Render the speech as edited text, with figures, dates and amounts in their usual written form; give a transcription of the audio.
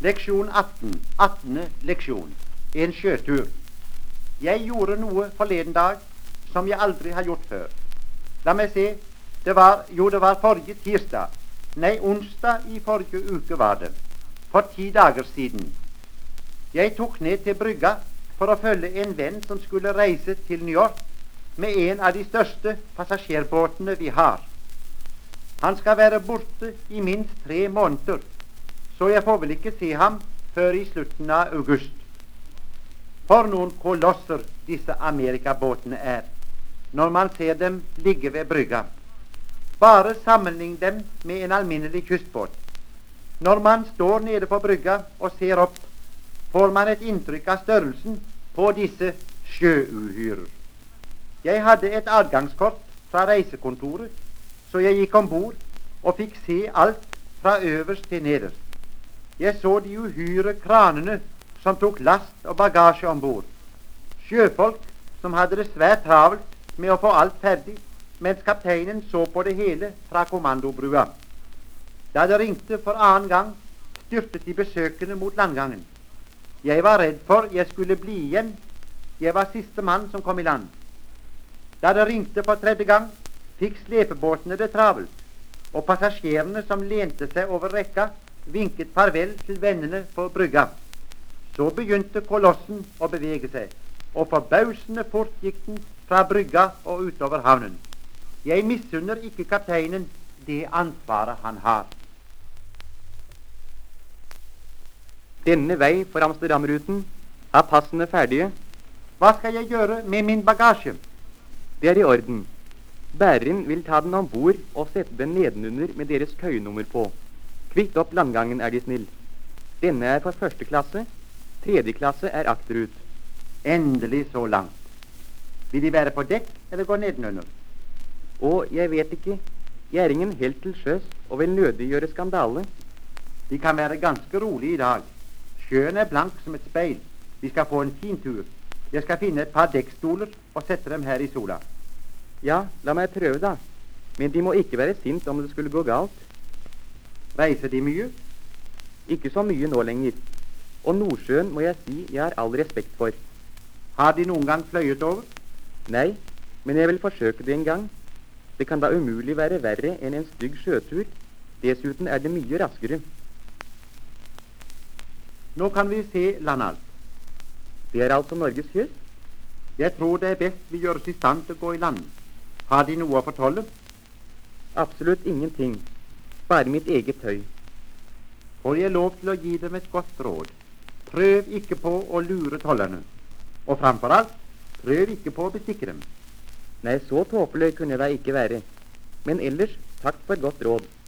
Leksjon 18. 18. leksjon. En sjøtur. Jeg gjorde noe forleden dag som jeg aldri har gjort før. La meg se. Det var forrige tirsdag. Nei, onsdag i forrige uke var det. For 10 dager siden. Jeg tok ned til brygga for å følge en venn som skulle reise til New York med en av de største passasjerbåtene vi har. Han skal være borte i minst 3 måneder, så jeg får vel ikke se ham før i slutten av august. For noen kolosser disse amerikabåtene er, når man ser dem ligge ved brygga. Bare sammenlign dem med en alminnelig kystbåt. Når man står nede på brygga og ser opp, får man et inntrykk av størrelsen på disse sjøuhyrer. Jeg hadde et adgangskort fra reisekontoret, så jeg gikk ombord og fikk se alt fra øverst til nederst. Jeg så de uhyre kranene som tok last og bagasje ombord. Sjøfolk som hadde det svært travelt med å få alt ferdig, mens kapteinen så på det hele fra kommandobrua. Da det ringte for annen gang, styrtet de besøkende mot landgangen. Jeg var redd for jeg skulle bli igjen. Jeg var siste mann som kom i land. Da det ringte for 3. gang, fikk slepebåtene det travelt, og passasjerene som lente seg over rekka, vinket farvel til vennene på brygga. Så begynte kolossen å bevege seg, og forbausende fort gikk den fra brygga og utover havnen. Jeg misunner ikke kapteinen det ansvaret han har. Denne vei for Amsterdam-ruten er passende ferdige. Hva skal jeg gjøre med min bagasje? Det er i orden. Bæreren vil ta den ombord og sette den nedenunder med deres køyenummer på. Kvitt opp landgangen, er de snill. Denne er for 1. klasse. 3. klasse er akterut. Endelig så langt. Vil de være på dekk eller gå nedenunder? Og jeg vet ikke. Jeg er ingen helt til sjøs og vil nødig gjøre skandale. De kan være ganske rolig i dag. Sjøen er blank som et speil. Vi skal få en fin tur. Jeg skal finne et par dekkstoler og sette dem her i sola. Ja, la meg prøve da. Men de må ikke være sint om det skulle gå galt. Reiser de mye? Ikke så mye nå lenger. Og Nordsjøen må jeg si jeg har all respekt for. Har de noen gang fløyet over? Nei, men jeg vil forsøke det en gang. Det kan da umulig være verre enn en stygg sjøtur. Dessuten er det mye raskere. Nå kan vi se land alt. Det er altså Norges kyst? Jeg tror det er best vi gjøres i stand til å gå i land. Har de noe å fortolle? Absolutt ingenting. Bare mitt eget tøy. Får jeg lov til å gi dem et godt råd? Prøv ikke på å lure tollerne. Og framfor alt, prøv ikke på å bestikke dem. Nei, så tåpelig kunne jeg da ikke være. Men ellers, takk for godt råd.